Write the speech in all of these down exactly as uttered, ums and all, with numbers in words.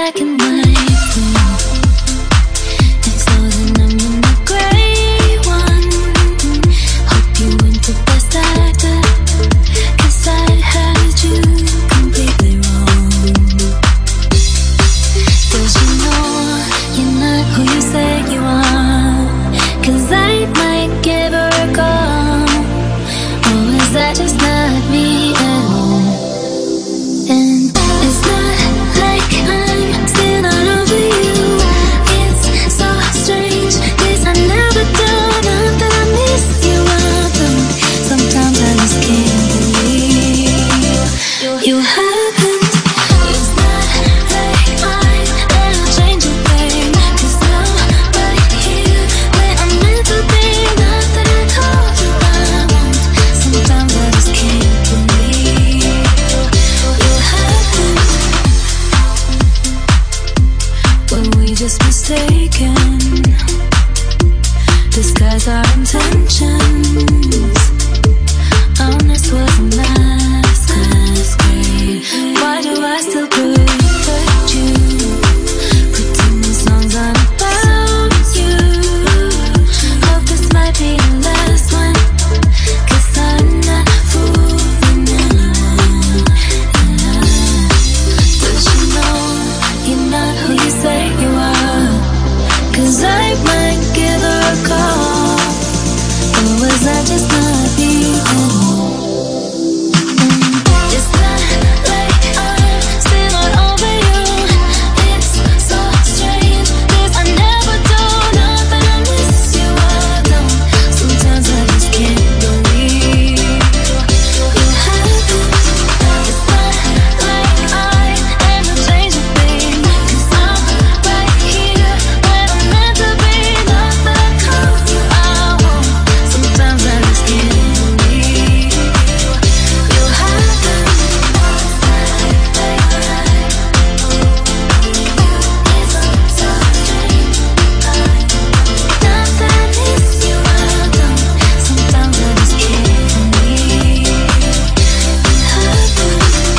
black and white thing. It's so that I'm in the gray one. Hope you went the best actor, 'cause I had you completely wrong. Does you know you're not who you say you are? 'Cause I might give her a call. Or is that just not me at all? And it's not like I'm still not over you. It's so strange, 'cause I never do. Not that I miss you, I don't. Sometimes I just can't believe you happened. It's not like I'm gonna change a thing, 'cause I'm right here where I'm meant to be. Not that I told you I won't. Sometimes I just can't believe you happened. Were we just mistaken? Disguise our intentions. Honest wasn't last as great. Why do I still protect you? Pretend the songs aren't about you. Hope this might be the last one, 'cause I'm not fooling anyone. Does you know you're not who you say you are? 'Cause I might give her a call. Or was that just not me at all? It's not like I'm still not over you. It's so strange, 'cause I never do. Not that I miss you, I don't. Sometimes I just can't believe you happened. It's not like I am a change of thing, 'cause I'm right here where I'm meant to be. Not that I told you I won't. Sometimes I just can't believe you happened. It's so strange. Not that I miss you, I don't. Sometimes I just can't believe you happened.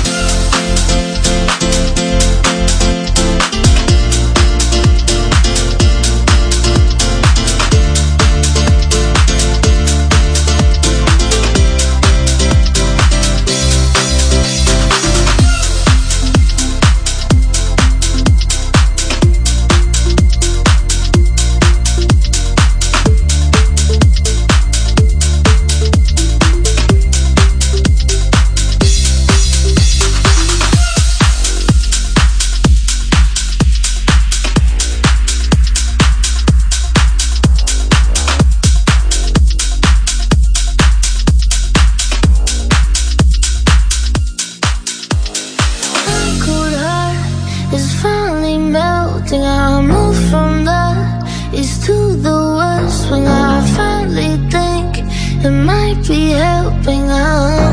My cold heart is finally melting. I move from the east to the west when I finally think it might be helping out.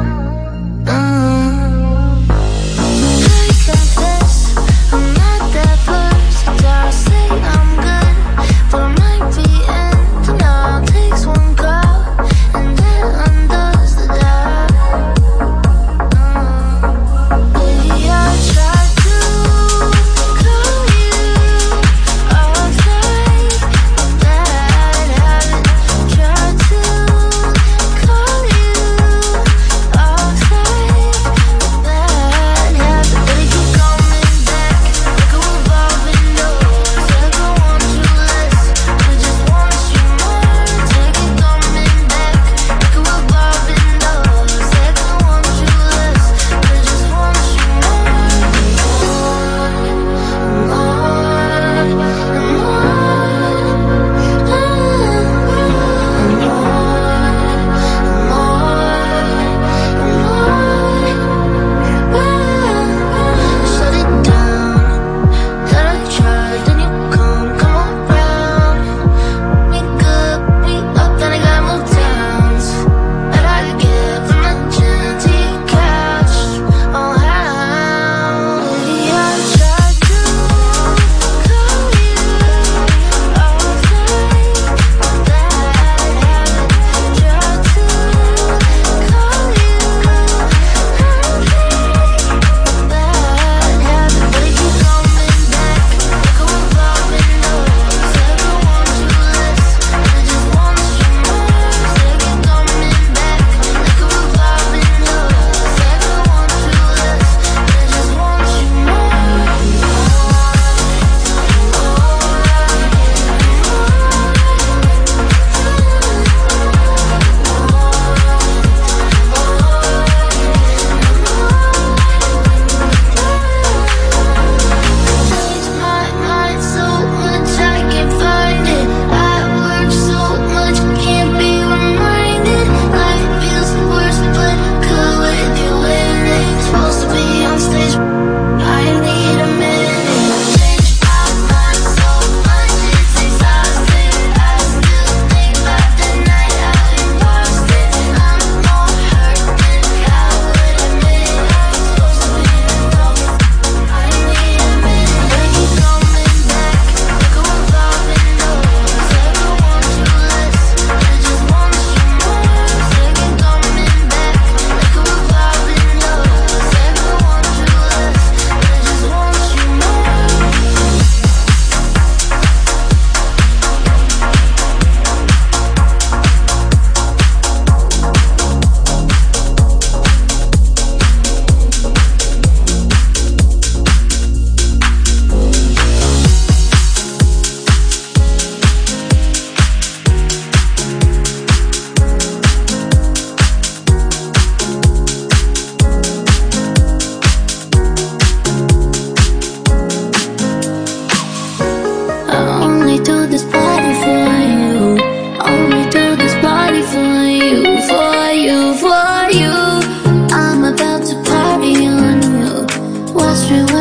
Uh, I confess I'm not that versatile. Say I'm good, but I might be ending. Now takes one call and that undoes the doubt. Baby, I tried to call you all night, but that I haven't. Tried to call you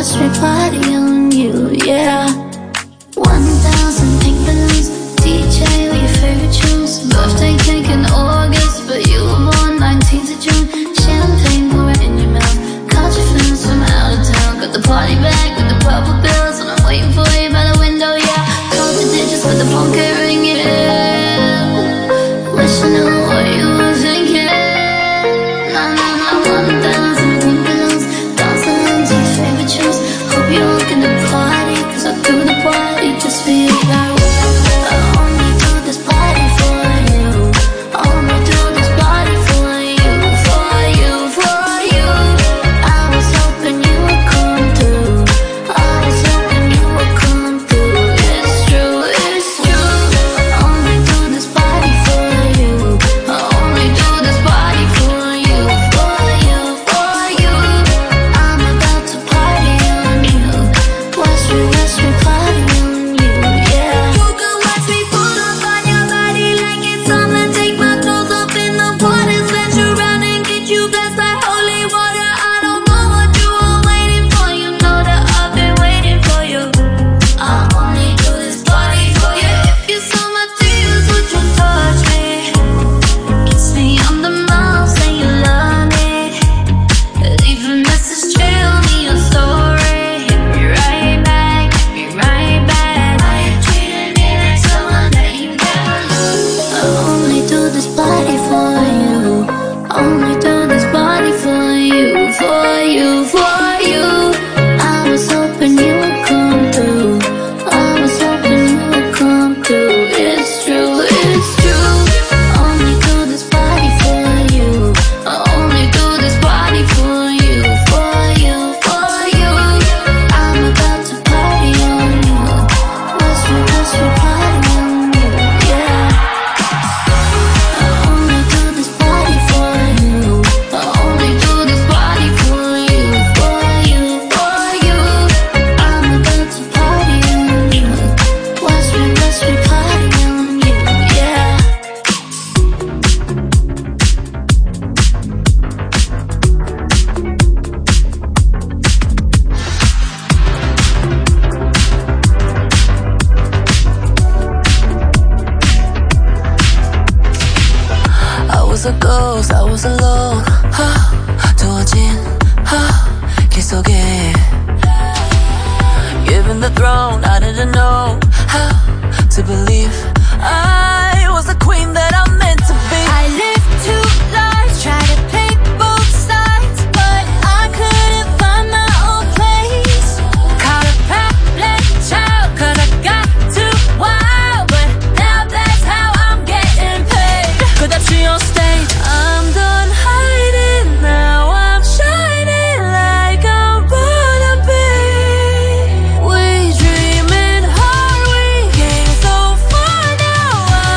watch me party on you, yeah. One thousand pink balloons, D J with your favorite tunes. Birthday cake in August, but you were born nineteenth of June. Champagne pouring in your mouth, caught your friends from out of town. Got the party bag with the purple bills, and I'm waiting for you by the window, yeah. Count the digits with the phone kept ringing. Wish I knew what you were thinking. Nah, nah, nah, one thousand pink balloons, dancing to your favorite tunes. Hope you're gonna party, cause I do the party just for you. I only do this party for you. I only do this party for you, for you, for you. I was hoping you would come through. I was hoping you would come through. It's true, it's true. I only do this party for you. I only do this party for you, for you, for you. I'm about to party on you. Watch me, watch me party on you, yeah. You can watch me pull up on your body like it's summer. Take my clothes off in the water, splash around and get you blessed like holy water. I don't know what you were waiting for. You know that I've been waiting for you. I only do this party for you. If you saw my tears, would you touch me? Kiss me on the mouth, say you love me. Leave a message, tell me your story. Hit me right back, hit me right back. Why you treating me like someone that you never lose? I only do this party for you. I only do this party for you, for you, for you. I was hoping you would come through. I was hoping you would come through. It's true, it's true. I only do this party for you. I only do this party for you, for you, for you. I'm about to party on you. Watch me, watch me party on you, yeah. I only do this party for you. I only do this party for you, for you, for you. I'm about to party on you. Watch me, watch me party on you, yeah. I was a ghost, I was alone. 두어진 길 속에 given the throne, I didn't know how to believe I was the queen that I'm meant to be. I lived two lives, tried to pick both sides, but I couldn't find my own place. Caught a problem child, cause I got too wild, but now that's how I'm getting paid. 끝없이 on stage, I'm done hiding, now I'm shining like I'm gonna be. We dreaming hard, we came so far, now I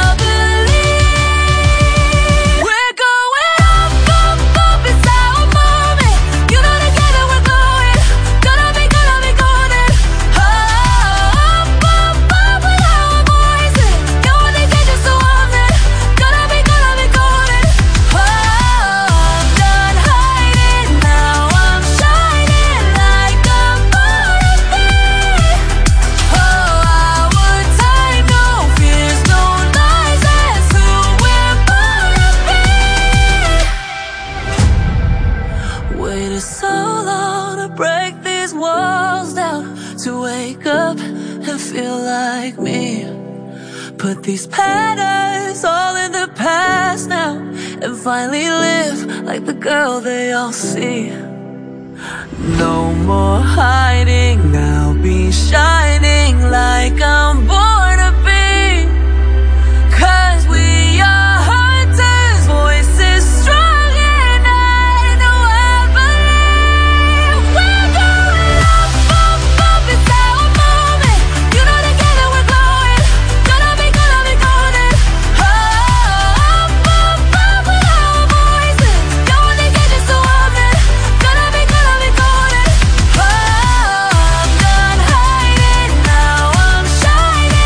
believe. We're going up, up, up, it's our moment. You know together we're glowing, gonna be, gonna be golden. Oh, up, up, up with our voices. You only get just so I'm there, gonna be, gonna be golden. Oh, I'm done hiding, now I'm shining like I'm gonna be. Oh, our time, no fears, no lies, that's who we're gonna be. waited so long to break these walls down, to wake up and feel like me. Put these patterns all in the past now, and finally live like the girl they all see. No more hiding, now be shining like I'm born to be. Cause we are hunters, voices strong, and I know I believe. We're going up, up, up, it's our moment. You know together we're glowing, gonna be, gonna be golden. Oh, up, up, up with our voices. You only get just so I'm there, gonna be, gonna be golden. Oh, I'm done hiding, now I'm shining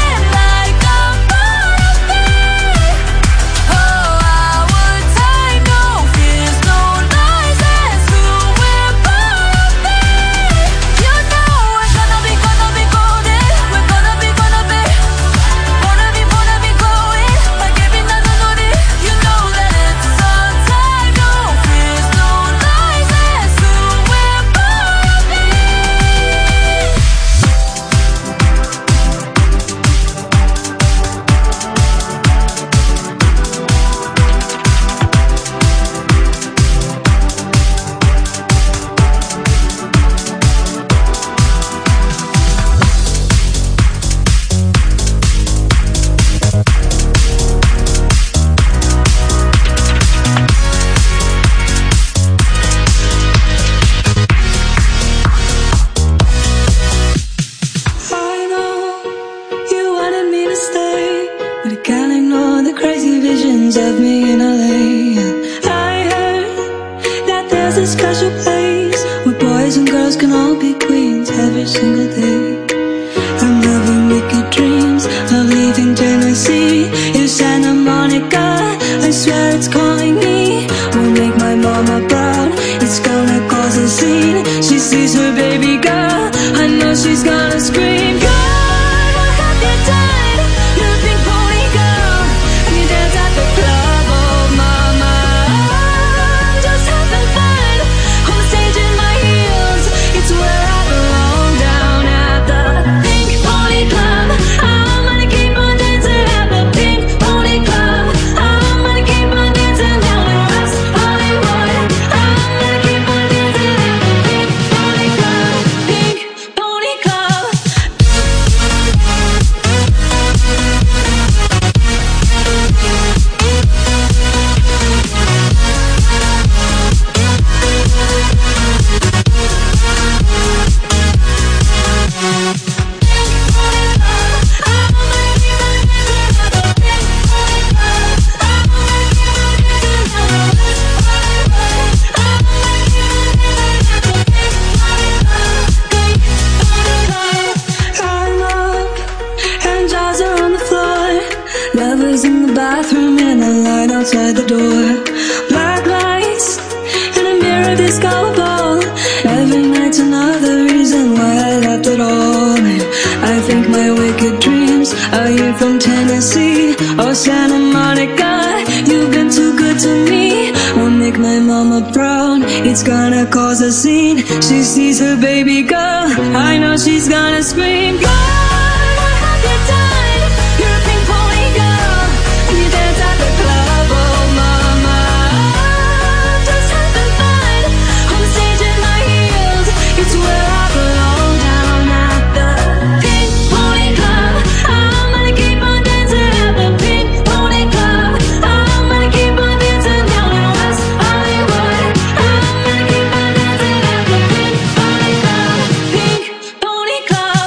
love me in L A. I heard that there's a special place where boys and girls can all be queens every single day. I'm having wicked dreams of leaving Tennessee. It's Santa Monica, I swear it's calling me. Will make my mama proud, it's gonna cause a scene. She sees her baby girl, I know she's gonna scream. God, what have you done? You're a pink pony girl, and you dance at the club. Oh mama, I'm just having fun on the stage in my heels. It's where I belong, down at the Pink Pony Club. I'm gonna keep on dancing at the Pink Pony Club. I'm gonna keep on dancing down in West Hollywood. I'm gonna keep on dancing at the Pink Pony Club. Pink Pony Club. I'm up and jaws are on the floor. Lovers in the bathroom and a line outside the door. Black lights and a mirror disco ball. Every night's another reason why I left it all. And I think my wicked dreams are you from Tennessee or Santa Monica. You've been too good to me. Will make my mama proud, it's gonna cause a scene. She sees her baby girl, I know she's gonna scream. God, what have you done? You're a pink pony girl, and you dance at the club. Oh mama, I'm just having fun on the stage in my heels. It's where I belong, down at the Pink Pony Club. I'm gonna keep on dancing at the Pink Pony Club. I'm gonna keep on dancing down in West Hollywood. I'm gonna keep on dancing at the Pink Pony Club. Pink Pony Club.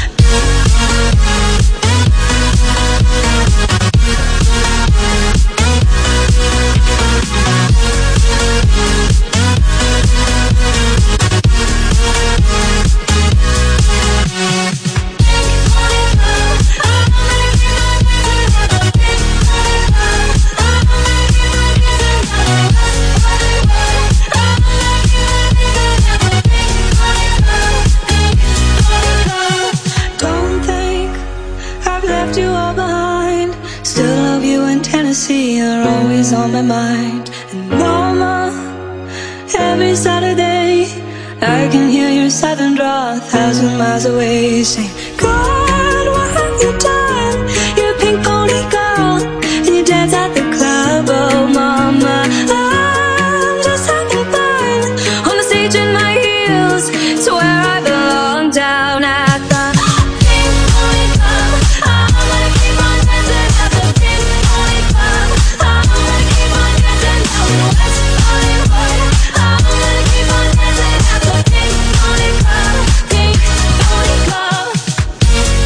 Don't think I've left you all behind. Still love you in Tennessee, you're always on my mind. And mama, every Saturday I can hear your southern drawl a thousand miles away, saying, God, what have you done? You're a pink pony girl, and you dance at the club. Oh mama, I'm just having fun on the stage in my heels. It's where I belong, down at the Pink Pony Club. I'm gonna keep on dancing at the Pink Pony Club. I'm gonna keep on dancing down in West Hollywood. I'm gonna keep on dancing at the Pink Pony Club. Pink Pony Club.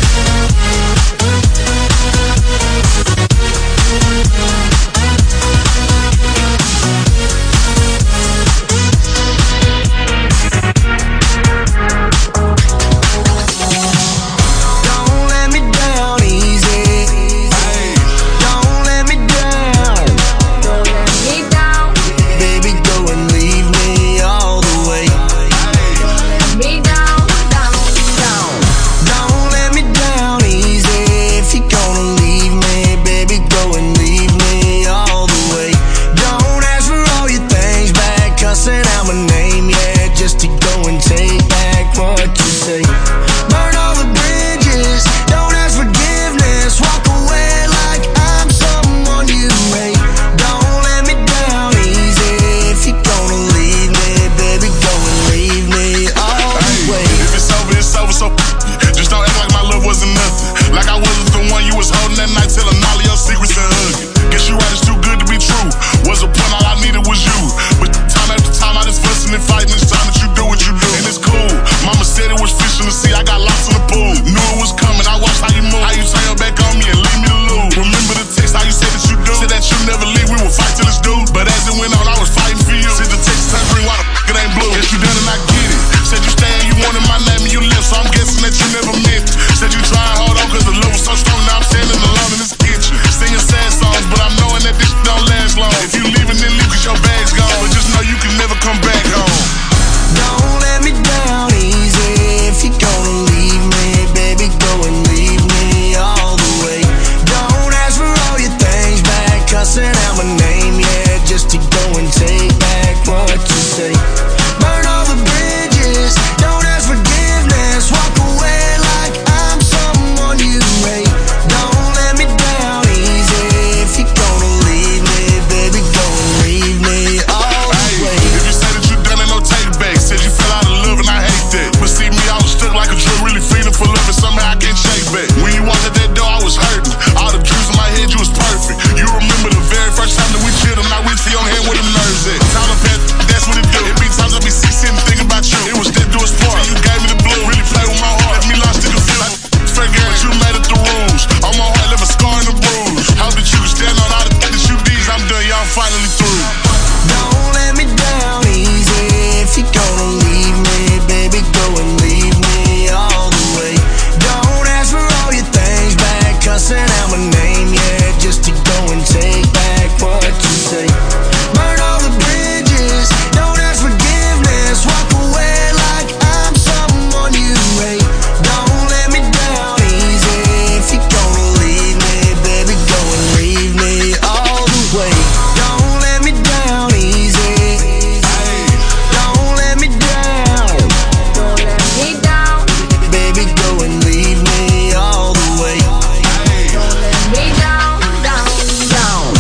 long. If you leaving, then leave 'cause your bag's gone. But just know you can never come back home. Don't let me down easy. If you're gonna leave me, baby, go and leave me all the way. Don't ask for all your things back, cussing out my name, yeah, just to go and take back what you say. Burn all the bridges, don't ask forgiveness, walk away like I'm someone you hate. Don't let me down easy. If you're gonna leave me, baby, go and leave me all the Hey, way. if you say that you done it, no take back. Said you fell out of love and I hate that. But see me, I was stuck like a drug, really feeling for love and somehow I can't shake back. When you walked out that door, I was hurting. All the juice in my head, you was perfect. You remember the very first time that we chilled and I went to your hand where the nerves at. Tyler Pat, that's what it do. It be times I be sick sitting thinking about you. It was that do a sport. You gave me the blue, really play with my heart. Left me lost in the field. Fair game, but you made it the rules. On my heart, left a scar and a bruise. Hope that you can stand on all the things that you did. I'm done, y'all finally through. Don't let me down easy. If you're gonna leave me, baby, go and leave me all the way. Don't ask for all your things back, cussing out my name, yeah, just to go and take back what you say. Burn all the bridges, don't ask forgiveness, walk away like I'm someone you hate. Don't let me down easy. If you're gonna leave me, baby, go and leave me all the way. Don't let me down easy. Don't let me down. Don't let me down. Baby, go and leave me all the way. Don't let me down, down, down.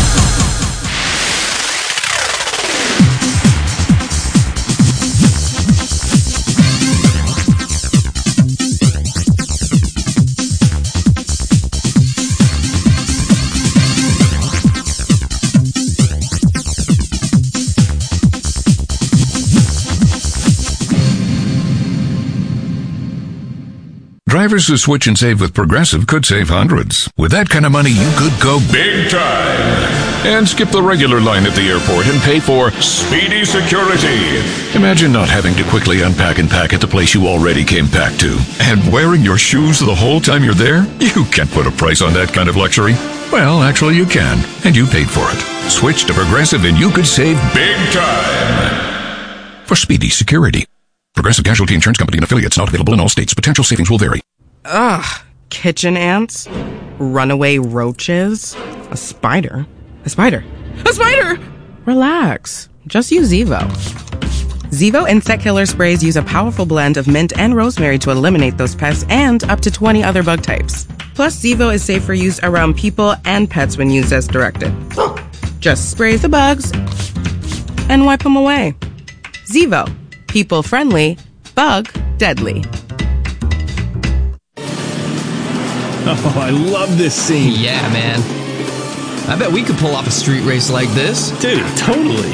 Drivers who switch and save with Progressive could save hundreds. With that kind of money, you could go big time and skip the regular line at the airport and pay for Speedy Security. Imagine not having to quickly unpack and pack at the place you already came packed to. And wearing your shoes the whole time you're there? You can't put a price on that kind of luxury. Well, actually you can, and you paid for it. Switch to Progressive and you could save big time for Speedy Security. Progressive Casualty Insurance Company and affiliates, not available in all states. Potential savings will vary. Ugh. Kitchen ants? Runaway roaches? A spider? A spider? A spider! Relax. Just use Zevo. Zevo Insect Killer Sprays use a powerful blend of mint and rosemary to eliminate those pests and up to twenty other bug types. Plus, Zevo is safe for use around people and pets when used as directed. Just spray the bugs and wipe them away. Zevo. People friendly, bug deadly. Oh, I love this scene. Yeah, man. I bet we could pull off a street race like this. Dude, totally.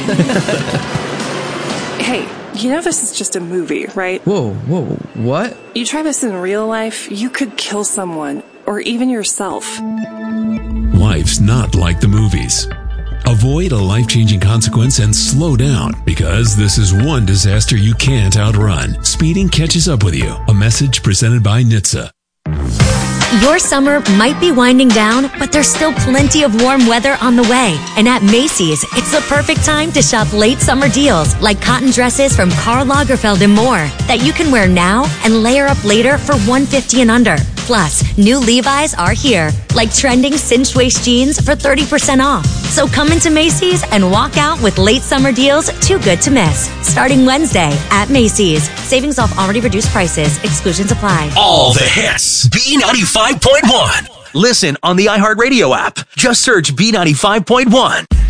Hey, you know this is just a movie, right? Whoa, whoa, what? You try this in real life, you could kill someone, or even yourself. Life's not like the movies. Avoid a life-changing consequence and slow down, because this is one disaster you can't outrun. Speeding catches up with you. A message presented by N H T S A. Your summer might be winding down, but there's still plenty of warm weather on the way. And at Macy's, it's the perfect time to shop late summer deals like cotton dresses from Karl Lagerfeld and more that you can wear now and layer up later for one hundred fifty dollars and under. Plus, new Levi's are here, like trending cinched waist jeans for thirty percent off. So come into Macy's and walk out with late summer deals too good to miss. Starting Wednesday at Macy's. Savings off already reduced prices. Exclusions apply. All the hits. B ninety-five point one. Listen on the iHeartRadio app. Just search B ninety-five point one.